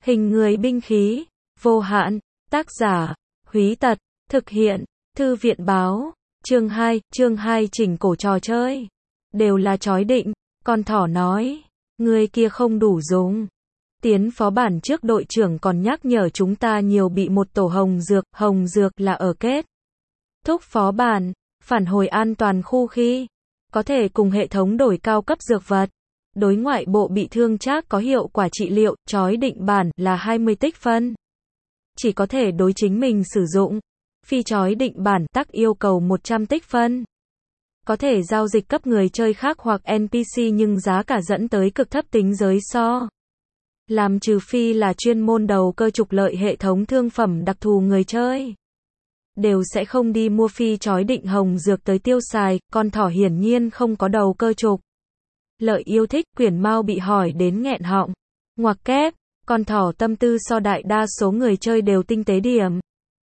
Hình người binh khí, vô hạn, tác giả, Húy Tật, thực hiện, Thư viện báo, chương 2 chỉnh cổ trò chơi. Đều là chói định, con thỏ nói, người kia không đủ dùng. Tiến phó bản trước đội trưởng còn nhắc nhở chúng ta nhiều bị một tổ hồng dược là ở kết thúc phó bản, phản hồi an toàn khu khi có thể cùng hệ thống đổi cao cấp dược vật. Đối ngoại bộ bị thương chắc có hiệu quả trị liệu, chói định bản là 20 tích phân. Chỉ có thể đối chính mình sử dụng. Phi chói định bản tắc yêu cầu 100 tích phân. Có thể giao dịch cấp người chơi khác hoặc NPC nhưng giá cả dẫn tới cực thấp tính giới so. Làm trừ phi là chuyên môn đầu cơ trục lợi hệ thống thương phẩm đặc thù người chơi. Đều sẽ không đi mua phi chói định hồng dược tới tiêu xài, con thỏ hiển nhiên không có đầu cơ trục lợi yêu thích. Quyển Mao bị hỏi đến nghẹn họng. Ngoặc kép, con thỏ tâm tư so đại đa số người chơi đều tinh tế điểm.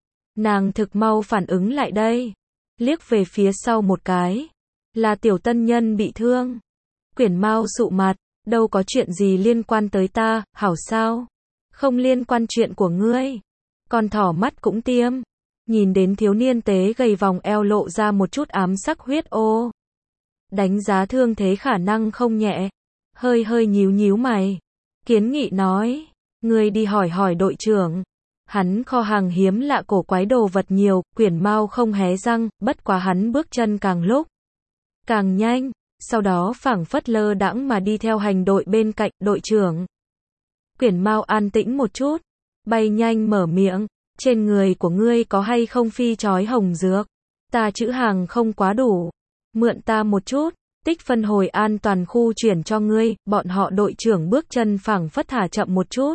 Nàng thực mau phản ứng lại đây. Liếc về phía sau một cái. Là tiểu tân nhân bị thương. Quyển Mao sụ mặt. Đâu có chuyện gì liên quan tới ta, hảo sao? Không liên quan chuyện của ngươi. Con thỏ mắt cũng tiêm. Nhìn đến thiếu niên tế gầy vòng eo lộ ra một chút ám sắc huyết ô. Đánh giá thương thế khả năng không nhẹ. Hơi nhíu mày. Kiến nghị nói. Ngươi đi hỏi đội trưởng. Hắn kho hàng hiếm lạ cổ quái đồ vật nhiều. Quyển Mao không hé răng. Bất quá hắn bước chân càng lúc càng nhanh. Sau đó phảng phất lơ đãng mà đi theo hành đội bên cạnh đội trưởng. Quyển Mao an tĩnh một chút. Bay nhanh mở miệng. Trên người của ngươi có hay không phi chói hồng dược? Ta chữ hàng không quá đủ. Mượn ta một chút. Tích phân hồi an toàn khu chuyển cho ngươi. Bọn họ đội trưởng bước chân phảng phất thả chậm một chút.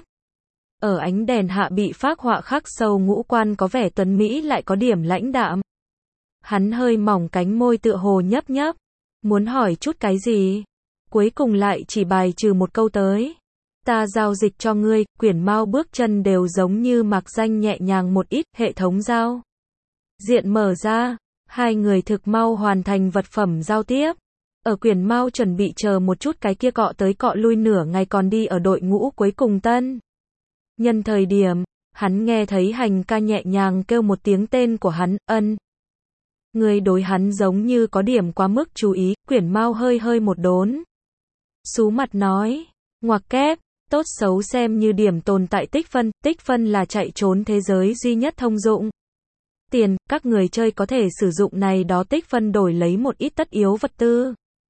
Ở ánh đèn hạ bị phác họa khắc sâu ngũ quan có vẻ tuấn mỹ lại có điểm lãnh đạm. Hắn hơi mỏng cánh môi tựa hồ nhấp nhấp. Muốn hỏi chút cái gì? Cuối cùng lại chỉ bài trừ một câu tới. Ta giao dịch cho ngươi. Quyển Mao bước chân đều giống như mặc danh nhẹ nhàng một ít. Hệ thống giao diện mở ra. Hai người thực mau hoàn thành vật phẩm giao tiếp. Ở Quyển Mao chuẩn bị chờ một chút cái kia cọ tới cọ lui nửa ngày còn đi ở đội ngũ cuối cùng tân. Nhân thời điểm, hắn nghe thấy hành ca nhẹ nhàng kêu một tiếng tên của hắn, ân. Người đối hắn giống như có điểm quá mức chú ý. Quyển Mao hơi một đốn. Sú mặt nói, ngoặc kép, tốt xấu xem như điểm tồn tại tích phân là chạy trốn thế giới duy nhất thông dụng. Tiền, các người chơi có thể sử dụng này đó tích phân đổi lấy một ít tất yếu vật tư.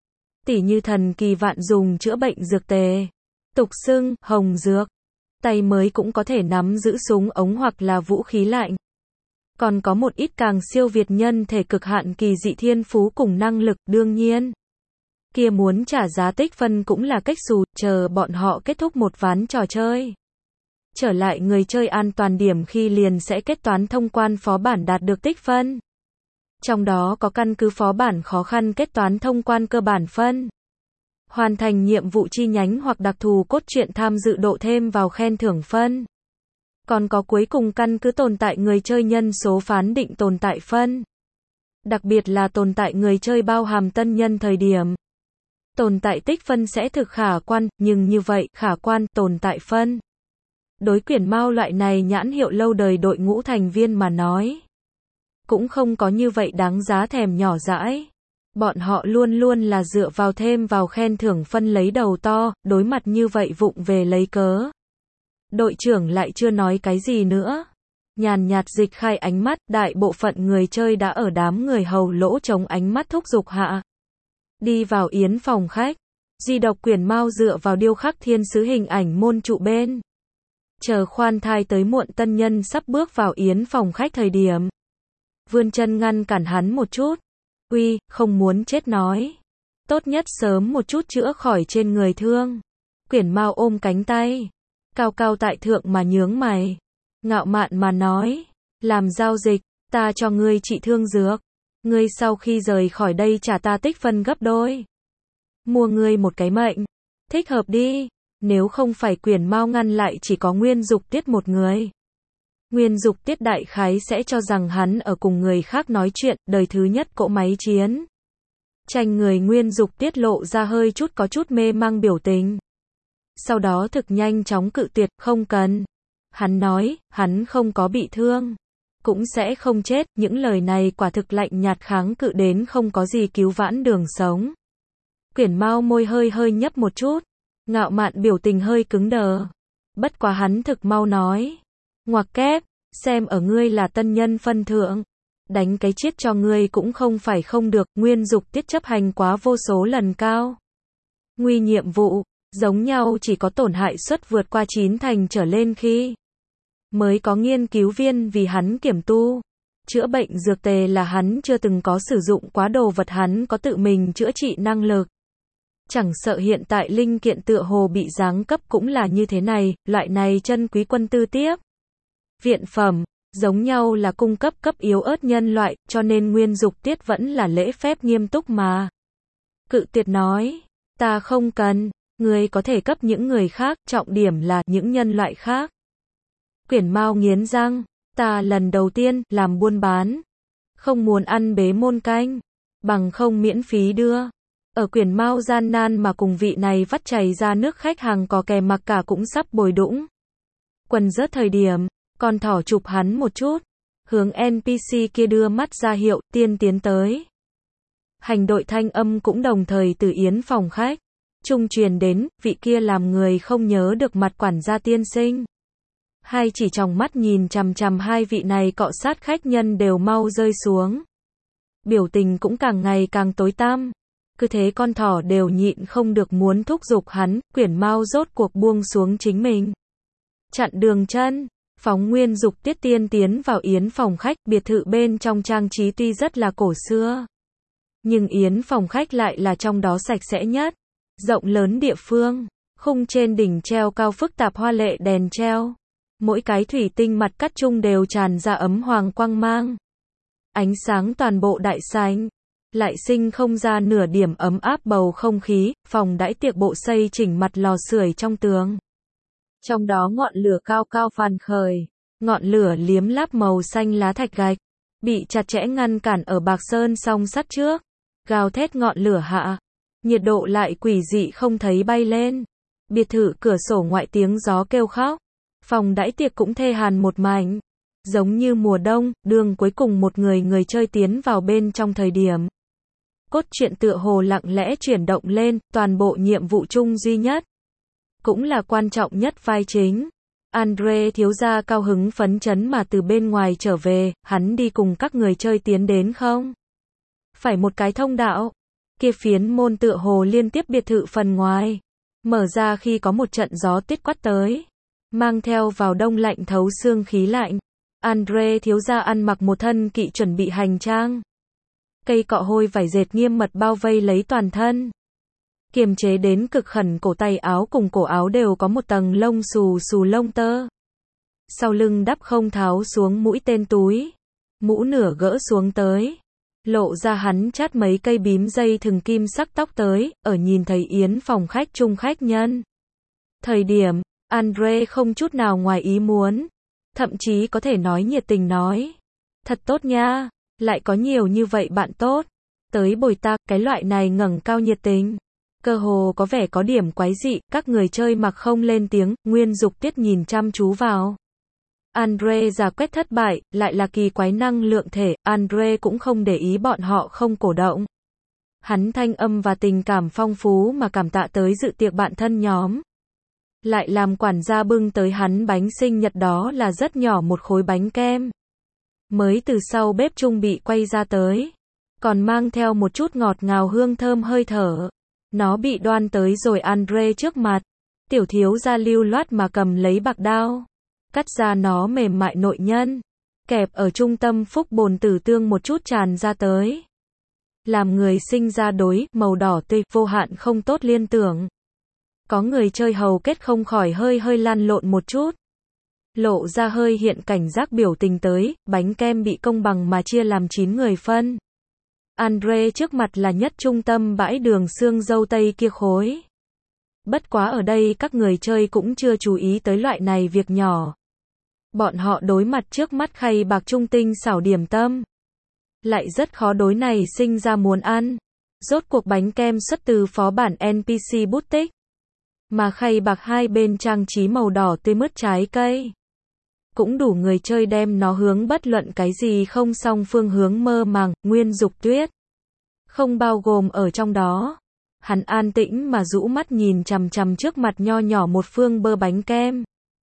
Tỉ như thần kỳ vạn dùng chữa bệnh dược tề. Tục xưng, hồng dược. Tay mới cũng có thể nắm giữ súng ống hoặc là vũ khí lạnh. Còn có một ít càng siêu việt nhân thể cực hạn kỳ dị thiên phú cùng năng lực, đương nhiên. Kia muốn trả giá tích phân cũng là cách xù, chờ bọn họ kết thúc một ván trò chơi. Trở lại người chơi an toàn điểm khi liền sẽ kết toán thông quan phó bản đạt được tích phân. Trong đó có căn cứ phó bản khó khăn kết toán thông quan cơ bản phân. Hoàn thành nhiệm vụ chi nhánh hoặc đặc thù cốt truyện tham dự độ thêm vào khen thưởng phân. Còn có cuối cùng căn cứ tồn tại người chơi nhân số phán định tồn tại phân. Đặc biệt là tồn tại người chơi bao hàm tân nhân thời điểm. Tồn tại tích phân sẽ thực khả quan, nhưng như vậy, khả quan, tồn tại phân. Đối Quyển Mao loại này nhãn hiệu lâu đời đội ngũ thành viên mà nói. Cũng không có như vậy đáng giá thèm nhỏ dãi. Bọn họ luôn là dựa vào thêm vào khen thưởng phân lấy đầu to, đối mặt như vậy vụng về lấy cớ. Đội trưởng lại chưa nói cái gì nữa. Nhàn nhạt dịch khai ánh mắt, đại bộ phận người chơi đã ở đám người hầu lỗ chống ánh mắt thúc giục hạ. Đi vào yến phòng khách. Di độc Quyển Mao dựa vào điêu khắc thiên sứ hình ảnh môn trụ bên. Chờ khoan thai tới muộn tân nhân sắp bước vào yến phòng khách thời điểm. Vươn chân ngăn cản hắn một chút. Uy, không muốn chết nói. Tốt nhất sớm một chút chữa khỏi trên người thương. Quyển Mao ôm cánh tay. Cao tại thượng mà nhướng mày. Ngạo mạn mà nói. Làm giao dịch, ta cho ngươi trị thương dược. Ngươi sau khi rời khỏi đây trả ta tích phân gấp đôi. Mua ngươi một cái mệnh. Thích hợp đi. Nếu không phải Quyển Mao ngăn lại chỉ có Nguyên Dục Tiết một người. Nguyên Dục Tiết đại khái sẽ cho rằng hắn ở cùng người khác nói chuyện, đời thứ nhất cỗ máy chiến. Tranh người Nguyên Dục Tiết lộ ra hơi chút có chút mê mang biểu tình. sau đó thực nhanh chóng cự tuyệt, không cần. Hắn nói, hắn không có bị thương, cũng sẽ không chết, những lời này quả thực lạnh nhạt kháng cự đến không có gì cứu vãn đường sống. Quyển Mao môi hơi hơi nhấp một chút, ngạo mạn biểu tình hơi cứng đờ. Bất quá hắn thực mau nói, ngoặc kép, xem ở ngươi là tân nhân phân thượng, đánh cái chết cho ngươi cũng không phải không được, Nguyên Dục Tiết chấp hành quá vô số lần cao. Nguy nhiệm vụ, giống nhau chỉ có tổn hại suất vượt qua 9 thành trở lên khi mới có nghiên cứu viên vì hắn kiểm tu. Chữa bệnh dược tề là hắn chưa từng có sử dụng quá, đồ vật hắn có tự mình chữa trị năng lực. Chẳng sợ hiện tại linh kiện tựa hồ bị giáng cấp cũng là như thế này, loại này chân quý quân tư tiếp viện phẩm, giống nhau là cung cấp cấp yếu ớt nhân loại, cho nên Nguyên Dục Tiết vẫn là lễ phép nghiêm túc mà cự tuyệt nói, ta không cần, ngươi có thể cấp những người khác, trọng điểm là những nhân loại khác. Quyển Mao nghiến răng, ta lần đầu tiên làm buôn bán, không muốn ăn bế môn canh, bằng không miễn phí đưa. Ở Quyển Mao gian nan mà cùng vị này vắt chảy ra nước khách hàng có kè mặc cả cũng sắp bồi đũng. Quần rớt thời điểm, con thỏ chụp hắn một chút, hướng NPC kia đưa mắt ra hiệu, tiên tiến tới. Hành đội thanh âm cũng đồng thời từ yến phòng khách trung truyền đến, vị kia làm người không nhớ được mặt quản gia tiên sinh. Hai chỉ tròng mắt nhìn chằm chằm hai vị này cọ sát khách nhân đều mau rơi xuống. Biểu tình cũng càng ngày càng tối tăm. Cứ thế con thỏ đều nhịn không được muốn thúc giục hắn, Quyển Mao rốt cuộc buông xuống chính mình. Chặn đường chân, phóng Nguyên Dục Tiết tiên tiến vào yến phòng khách, biệt thự bên trong trang trí tuy rất là cổ xưa. Nhưng yến phòng khách lại là trong đó sạch sẽ nhất, rộng lớn địa phương, khung trên đỉnh treo cao phức tạp hoa lệ đèn treo. Mỗi cái thủy tinh mặt cắt chung đều tràn ra ấm hoàng quang mang. Ánh sáng toàn bộ đại sảnh, lại sinh không ra nửa điểm ấm áp bầu không khí, phòng đãi tiệc bộ xây chỉnh mặt lò sưởi trong tường. Trong đó ngọn lửa cao cao phàn khởi, ngọn lửa liếm láp màu xanh lá thạch gạch, bị chặt chẽ ngăn cản ở bạc sơn song sắt trước. Gào thét ngọn lửa hạ, nhiệt độ lại quỷ dị không thấy bay lên. Biệt thự cửa sổ ngoại tiếng gió kêu khóc. Phòng đãi tiệc cũng thê hàn một mảnh, giống như mùa đông, đường cuối cùng một người chơi tiến vào bên trong thời điểm. Cốt truyện tựa hồ lặng lẽ chuyển động lên, toàn bộ nhiệm vụ chung duy nhất, cũng là quan trọng nhất vai chính. Andre thiếu gia cao hứng phấn chấn mà từ bên ngoài trở về, hắn đi cùng các người chơi tiến đến không? Phải một cái thông đạo, kia phiến môn tựa hồ liên tiếp biệt thự phần ngoài, mở ra khi có một trận gió tuyết quát tới, mang theo vào đông lạnh thấu xương khí lạnh. Andre thiếu gia ăn mặc một thân kỵ chuẩn bị hành trang. Cây cọ hôi vải dệt nghiêm mật bao vây lấy toàn thân. Kiềm chế đến cực khẩn cổ tay áo cùng cổ áo đều có một tầng lông xù xù lông tơ. Sau lưng đắp không tháo xuống mũi tên túi. Mũ nửa gỡ xuống tới. Lộ ra hắn chát mấy cây bím dây thừng kim sắc tóc tới, ở nhìn thấy yến phòng khách chung khách nhân. Thời điểm, Andre không chút nào ngoài ý muốn. Thậm chí có thể nói nhiệt tình nói. Thật tốt nha, lại có nhiều như vậy bạn tốt. Tới bồi ta, cái loại này ngẩng cao nhiệt tình. Cơ hồ có vẻ có điểm quái dị, các người chơi mặc không lên tiếng, Nguyên Dục Tiết nhìn chăm chú vào. Andre giả quét thất bại, lại là kỳ quái năng lượng thể, Andre cũng không để ý bọn họ không cổ động. Hắn thanh âm và tình cảm phong phú mà cảm tạ tới dự tiệc bạn thân nhóm. Lại làm quản gia bưng tới hắn bánh sinh nhật, đó là rất nhỏ một khối bánh kem. Mới từ sau bếp trung bị quay ra tới. Còn mang theo một chút ngọt ngào hương thơm hơi thở. Nó bị đoan tới rồi Andre trước mặt. Tiểu thiếu gia lưu loát mà cầm lấy bạc đao. Cắt ra nó mềm mại nội nhân. Kẹp ở trung tâm phúc bồn tử tương một chút tràn ra tới. Làm người sinh ra đối, màu đỏ tươi, vô hạn không tốt liên tưởng. Có người chơi hầu kết không khỏi hơi hơi lăn lộn một chút. Lộ ra hơi hiện cảnh giác biểu tình tới, bánh kem bị công bằng mà chia làm 9 người phân. Andre trước mặt là nhất trung tâm bãi đường xương dâu tây kia khối. Bất quá ở đây các người chơi cũng chưa chú ý tới loại này việc nhỏ. Bọn họ đối mặt trước mắt khay bạc trung tinh xảo điểm tâm. Lại rất khó đối này sinh ra muốn ăn. Rốt cuộc bánh kem xuất từ phó bản NPC bút tích. mà khay bạc hai bên trang trí màu đỏ tươi mướt trái cây. Cũng đủ người chơi đem nó hướng bất luận cái gì không song phương hướng mơ màng, Nguyên Dục Tuyết không bao gồm ở trong đó. Hắn an tĩnh mà rũ mắt nhìn chằm chằm trước mặt nho nhỏ một phương bơ bánh kem.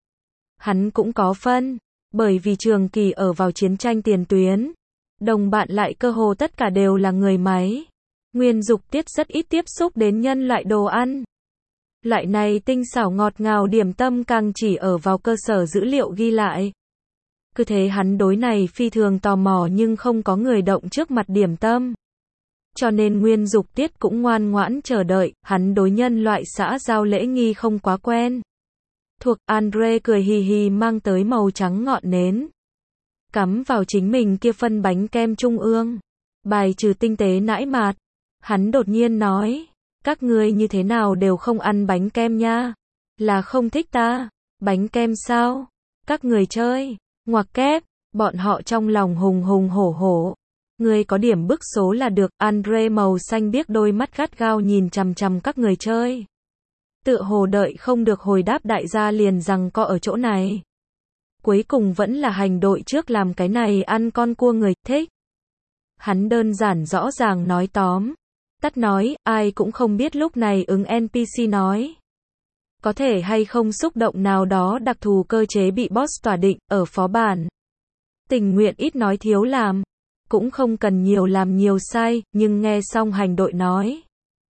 Hắn cũng có phân, bởi vì trường kỳ ở vào chiến tranh tiền tuyến, đồng bạn lại cơ hồ tất cả đều là người máy. Nguyên Dục Tiết rất ít tiếp xúc đến nhân loại đồ ăn. Loại này tinh xảo ngọt ngào điểm tâm càng chỉ ở vào cơ sở dữ liệu ghi lại. Cứ thế hắn đối này phi thường tò mò nhưng không có người động trước mặt điểm tâm. Cho nên Nguyên Dục Tiết cũng ngoan ngoãn chờ đợi, hắn đối nhân loại xã giao lễ nghi không quá quen. Thuộc Andre cười hì hì mang tới màu trắng ngọn nến. Cắm vào chính mình kia phân bánh kem trung ương. Bài trừ tinh tế nãi mạt. Hắn đột nhiên nói, các ngươi như thế nào đều không ăn bánh kem nha. Là không thích ta. Bánh kem sao? Các người chơi. Ngoặc kép. Bọn họ trong lòng hùng hùng hổ hổ. Ngươi có điểm bức số là được. Andre màu xanh biếc đôi mắt gắt gao nhìn chằm chằm các người chơi. Tựa hồ đợi không được hồi đáp đại gia liền rằng co ở chỗ này. Cuối cùng vẫn là hành đội trước làm cái này ăn con cua người thích. Hắn đơn giản rõ ràng nói tóm. Tắt nói, ai cũng không biết lúc này ứng NPC nói. Có thể hay không xúc động nào đó đặc thù cơ chế bị boss tỏa định, ở phó bản. Tình nguyện ít nói thiếu làm. Cũng không cần nhiều làm nhiều sai, nhưng nghe xong hành đội nói.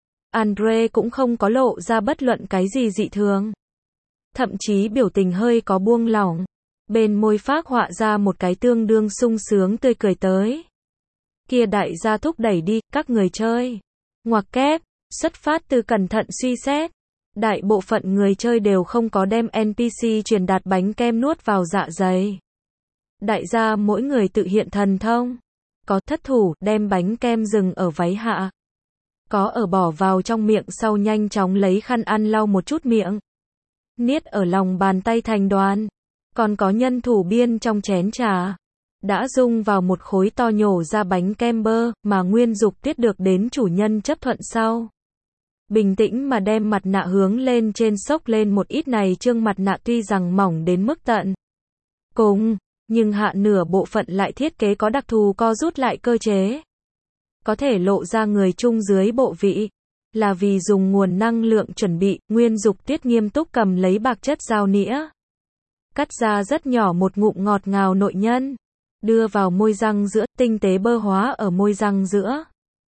Andre cũng không có lộ ra bất luận cái gì dị thường. Thậm chí biểu tình hơi có buông lỏng. Bên môi phác họa ra một cái tương đương sung sướng tươi cười tới. Kia đại gia thúc đẩy đi, các người chơi. Ngoặc kép, xuất phát từ cẩn thận suy xét. Đại bộ phận người chơi đều không có đem NPC truyền đạt bánh kem nuốt vào dạ dày. Đại gia mỗi người tự hiện thần thông. Có thất thủ, đem bánh kem dừng ở váy hạ. Có ở bỏ vào trong miệng sau nhanh chóng lấy khăn ăn lau một chút miệng. Niết ở lòng bàn tay thành đoàn. Còn có nhân thủ biên trong chén trà. Đã dung vào một khối to nhổ ra bánh kem bơ, mà Nguyên Dục Tiết được đến chủ nhân chấp thuận sau. Bình tĩnh mà đem mặt nạ hướng lên trên xốc lên một ít này trương mặt nạ tuy rằng mỏng đến mức tận cùng, nhưng hạ nửa bộ phận lại thiết kế có đặc thù co rút lại cơ chế. Có thể lộ ra người trung dưới bộ vị. Là vì dùng nguồn năng lượng chuẩn bị, Nguyên Dục Tiết nghiêm túc cầm lấy bạc chất dao nĩa. Cắt ra rất nhỏ một ngụm ngọt ngào nội nhân. Đưa vào môi răng giữa, tinh tế bơ hóa ở môi răng giữa.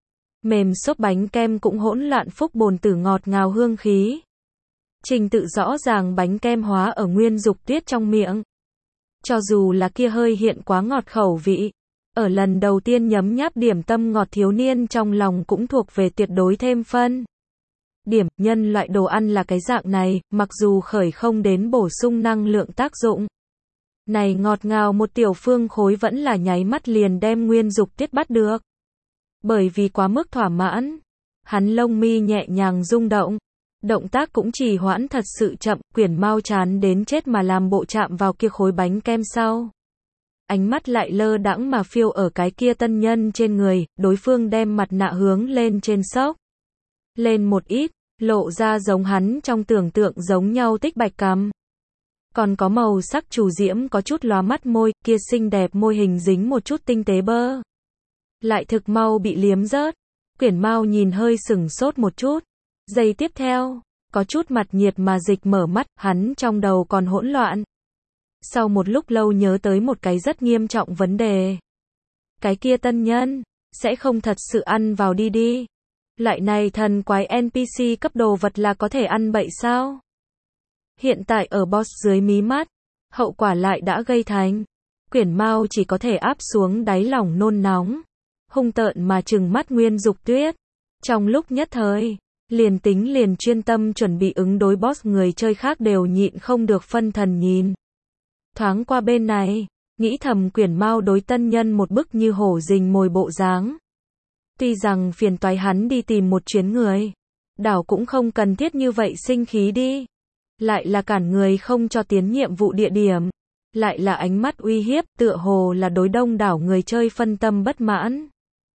Mềm xốp bánh kem cũng hỗn loạn phúc bồn tử ngọt ngào hương khí. Trình tự rõ ràng bánh kem hóa ở Nguyên Dục Tiết trong miệng. Cho dù là kia hơi hiện quá ngọt khẩu vị. Ở lần đầu tiên nhấm nháp điểm tâm ngọt thiếu niên trong lòng cũng thuộc về tuyệt đối thêm phân. Điểm, nhân loại đồ ăn là cái dạng này, mặc dù khởi không đến bổ sung năng lượng tác dụng. Này ngọt ngào một tiểu phương khối vẫn là nháy mắt liền đem Nguyên Dục Tiết bắt được. Bởi vì quá mức thỏa mãn. Hắn lông mi nhẹ nhàng rung động. Động tác cũng trì hoãn thật sự chậm, quyển mau chán đến chết mà làm bộ chạm vào kia khối bánh kem sau. Ánh mắt lại lơ đãng mà phiêu ở cái kia tân nhân trên người, đối phương đem mặt nạ hướng lên trên xốc. Lên một ít, lộ ra giống hắn trong tưởng tượng giống nhau tích bạch cằm. Còn có màu sắc chủ diễm có chút lóa mắt môi, kia xinh đẹp môi hình dính một chút tinh tế bơ. Lại thực mau bị liếm rớt. Quyển mau nhìn hơi sửng sốt một chút. Giây tiếp theo, có chút mặt nhiệt mà dịch mở mắt, hắn trong đầu còn hỗn loạn. Sau một lúc lâu nhớ tới một cái rất nghiêm trọng vấn đề. Cái kia tân nhân, sẽ không thật sự ăn vào đi. Loại này thần quái NPC cấp đồ vật là có thể ăn bậy sao? Hiện tại ở boss dưới mí mắt, hậu quả lại đã gây thành. Quyển mau chỉ có thể áp xuống đáy lòng nôn nóng. Hung tợn mà trừng mắt Nguyên Dục Tuyết. Trong lúc nhất thời, liền chuyên tâm chuẩn bị ứng đối boss người chơi khác đều nhịn không được phân thần nhìn. Thoáng qua bên này, nghĩ thầm Quyển mau đối tân nhân một bức như hổ rình mồi bộ dáng. Tuy rằng phiền toái hắn đi tìm một chuyến người, đảo cũng không cần thiết như vậy sinh khí đi. Lại là cản người không cho tiến nhiệm vụ địa điểm. Lại là ánh mắt uy hiếp, tựa hồ là đối đông đảo người chơi phân tâm bất mãn.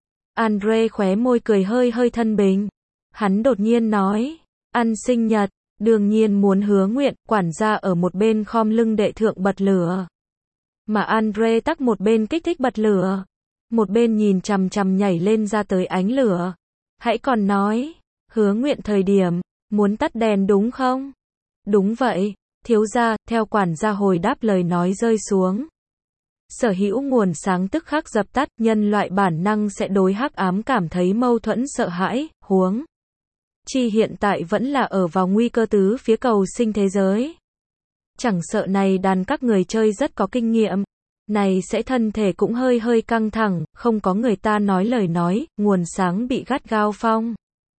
Andre khóe môi cười hơi thân bình. Hắn đột nhiên nói, ăn sinh nhật, Đương nhiên muốn Hứa Nguyện, quản gia ở một bên khom lưng đệ thượng bật lửa. Mà Andre tắc một bên kích thích bật lửa. Một bên nhìn chằm chằm nhảy lên ra tới ánh lửa. Hãy còn nói, Hứa Nguyện thời điểm, muốn tắt đèn đúng không? Đúng vậy, thiếu gia, theo quản gia hồi đáp lời nói rơi xuống. Sở hữu nguồn sáng tức khắc dập tắt, nhân loại bản năng sẽ đối hắc ám cảm thấy mâu thuẫn sợ hãi, huống chi hiện tại vẫn là ở vào nguy cơ tứ phía cầu sinh thế giới. Chẳng sợ này đàn các người chơi rất có kinh nghiệm, này sẽ thân thể cũng hơi hơi căng thẳng, không có người ta nói lời nói, nguồn sáng bị gắt gao phong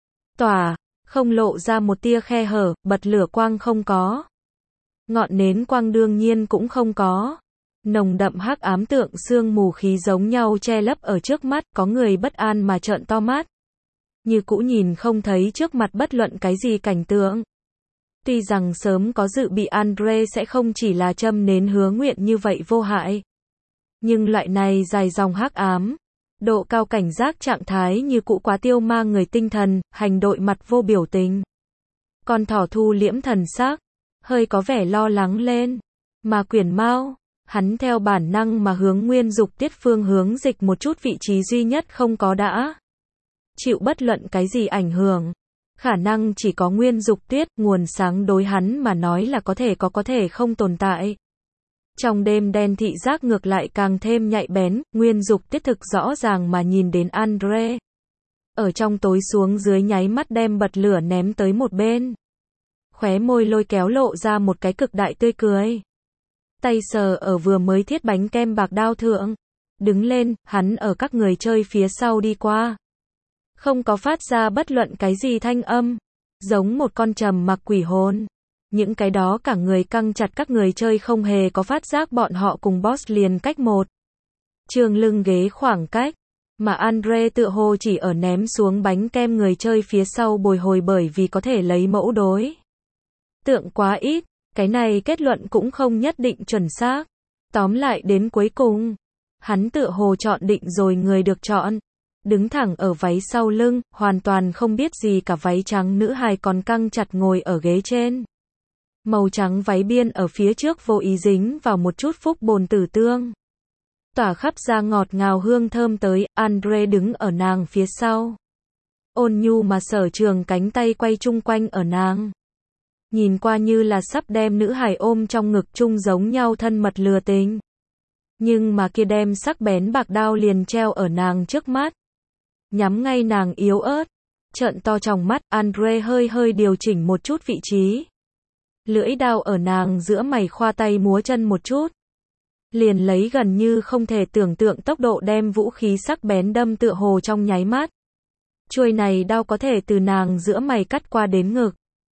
tỏa, không lộ ra một tia khe hở, bật lửa quang không có. Ngọn nến quang đương nhiên cũng không có. Nồng đậm hắc ám tượng sương mù khí giống nhau che lấp ở trước mắt, có người bất an mà trợn to mắt. Như cũ nhìn không thấy trước mặt bất luận cái gì cảnh tượng. Tuy rằng sớm có dự bị Andre sẽ không chỉ là châm nến Hứa Nguyện như vậy vô hại. Nhưng loại này dài dòng hắc ám, độ cao cảnh giác trạng thái như cũ quá tiêu ma người tinh thần, hành đội mặt vô biểu tình. Con thỏ thu liễm thần sắc, hơi có vẻ lo lắng lên. Mà Quyển Mao, hắn theo bản năng mà hướng Nguyên Dục Tiết phương hướng dịch một chút vị trí duy nhất không có đã chịu bất luận cái gì ảnh hưởng. Khả năng chỉ có Nguyên Dục Tiết, nguồn sáng đối hắn mà nói là có thể không tồn tại. Trong đêm đen thị giác ngược lại càng thêm nhạy bén, Nguyên Dục Tiết thực rõ ràng mà nhìn đến Andre. Ở trong tối xuống dưới nháy mắt đem bật lửa ném tới một bên. Khóe môi lôi kéo lộ ra một cái cực đại tươi cười. Tay sờ ở vừa mới thiết bánh kem bạc đao thượng. Đứng lên, hắn ở các người chơi phía sau đi qua. Không có phát ra bất luận cái gì thanh âm. Giống một con trầm mặc quỷ hồn. Những cái đó cả người căng chặt các người chơi không hề có phát giác bọn họ cùng boss liền cách một trường lưng ghế khoảng cách. Mà Andre tựa hồ chỉ ở ném xuống bánh kem người chơi phía sau bồi hồi bởi vì có thể lấy mẫu đối tượng quá ít. Cái này kết luận cũng không nhất định chuẩn xác. Tóm lại đến cuối cùng, hắn tựa hồ chọn định rồi người được chọn. Đứng thẳng ở váy sau lưng, hoàn toàn không biết gì cả váy trắng nữ hài còn căng chặt ngồi ở ghế trên. Màu trắng váy biên ở phía trước vô ý dính vào một chút phúc bồn tử tương. Tỏa khắp ra ngọt ngào hương thơm tới, Andre đứng ở nàng phía sau. Ôn nhu mà Sở Trường cánh tay quay chung quanh ở nàng. Nhìn qua như là sắp đem nữ hài ôm trong ngực chung giống nhau thân mật lừa tình. Nhưng mà kia đem sắc bén bạc đao liền treo ở nàng trước mắt. Nhắm ngay nàng yếu ớt. Trợn to trong mắt, Andre hơi hơi điều chỉnh một chút vị trí. Lưỡi đao ở nàng giữa mày khoa tay múa chân một chút. Liền lấy gần như không thể tưởng tượng tốc độ đem vũ khí sắc bén đâm tựa hồ trong nháy mắt. Chuôi này đao có thể từ nàng giữa mày cắt qua đến ngực.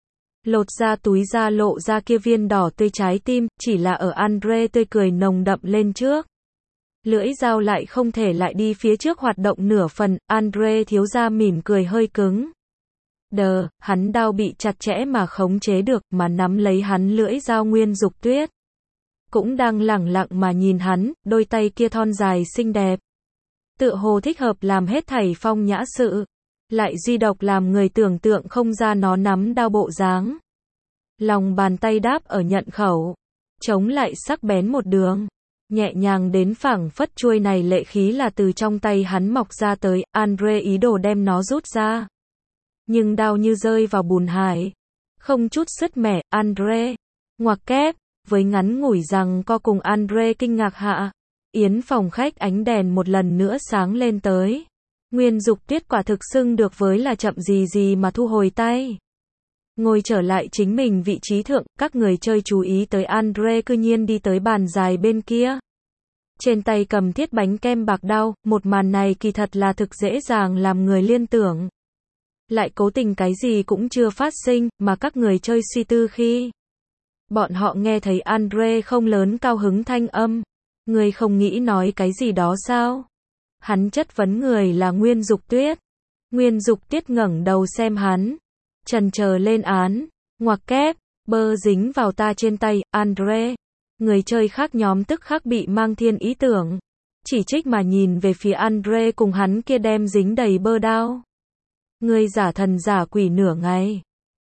Lột ra túi ra lộ ra kia viên đỏ tươi trái tim, chỉ là ở Andre tươi cười nồng đậm lên trước. Lưỡi dao lại không thể lại đi phía trước hoạt động nửa phần, Andre thiếu gia mỉm cười hơi cứng. Hắn đao bị chặt chẽ mà khống chế được, mà nắm lấy hắn lưỡi dao Nguyên Dục Tuyết. Cũng đang lẳng lặng mà nhìn hắn, đôi tay kia thon dài xinh đẹp. Tựa hồ thích hợp làm hết thảy phong nhã sự. Lại duy độc làm người tưởng tượng không ra nó nắm đao bộ dáng. Lòng bàn tay đáp ở nhận khẩu. Chống lại sắc bén một đường. Nhẹ nhàng đến phảng phất chuôi này lệ khí là từ trong tay hắn mọc ra tới, Andre ý đồ đem nó rút ra. Nhưng đao như rơi vào bùn hải. Không chút sứt mẻ, Andre. Ngoặc kép, với ngắn ngủi rằng co cùng Andre kinh ngạc hạ. Yến phòng khách ánh đèn một lần nữa sáng lên tới. Nguyên Dục Tuyết quả thực xưng được với là chậm gì mà thu hồi tay. Ngồi trở lại chính mình vị trí thượng, các người chơi chú ý tới Andre cư nhiên đi tới bàn dài bên kia. Trên tay cầm thiết bánh kem bạc đao, một màn này kỳ thật là thực dễ dàng làm người liên tưởng. Lại cố tình cái gì cũng chưa phát sinh, mà các người chơi suy tư khi bọn họ nghe thấy Andre không lớn cao hứng thanh âm. Người không nghĩ nói cái gì đó sao? Hắn chất vấn người là Nguyên Dục Tuyết. Nguyên Dục Tuyết ngẩng đầu xem hắn. Chần chờ lên án. Ngoặc kép, bơ dính vào ta trên tay, Andre. Người chơi khác nhóm tức khắc bị mang thiên ý tưởng. Chỉ trích mà nhìn về phía Andre cùng hắn kia đem dính đầy bơ đao. Người giả thần giả quỷ nửa ngày.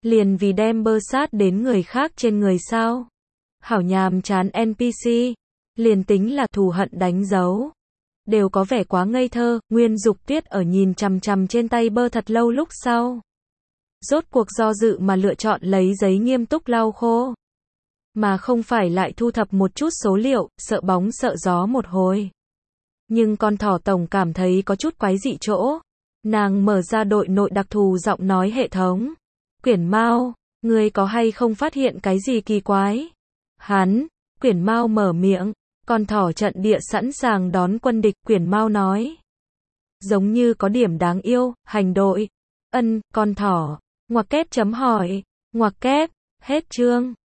Liền vì đem bơ sát đến người khác trên người sao? Hảo nhàm chán NPC. Liền tính là thù hận đánh dấu. Đều có vẻ quá ngây thơ, Nguyên Dục Tuyết ở nhìn chằm chằm trên tay bơ thật lâu lúc sau. Rốt cuộc do dự mà lựa chọn lấy giấy nghiêm túc lau khô. Mà không phải lại thu thập một chút số liệu, sợ bóng sợ gió một hồi. Nhưng con thỏ tổng cảm thấy có chút quái dị chỗ. Nàng mở ra đội nội đặc thù giọng nói hệ thống. Quyển Mao, ngươi có hay không phát hiện cái gì kỳ quái? Quyển Mao mở miệng, con thỏ trận địa sẵn sàng đón quân địch, Quyển Mao nói. Giống như có điểm đáng yêu, hành đội. Con thỏ, ngoặc kép chấm hỏi, ngoặc kép, hết chương.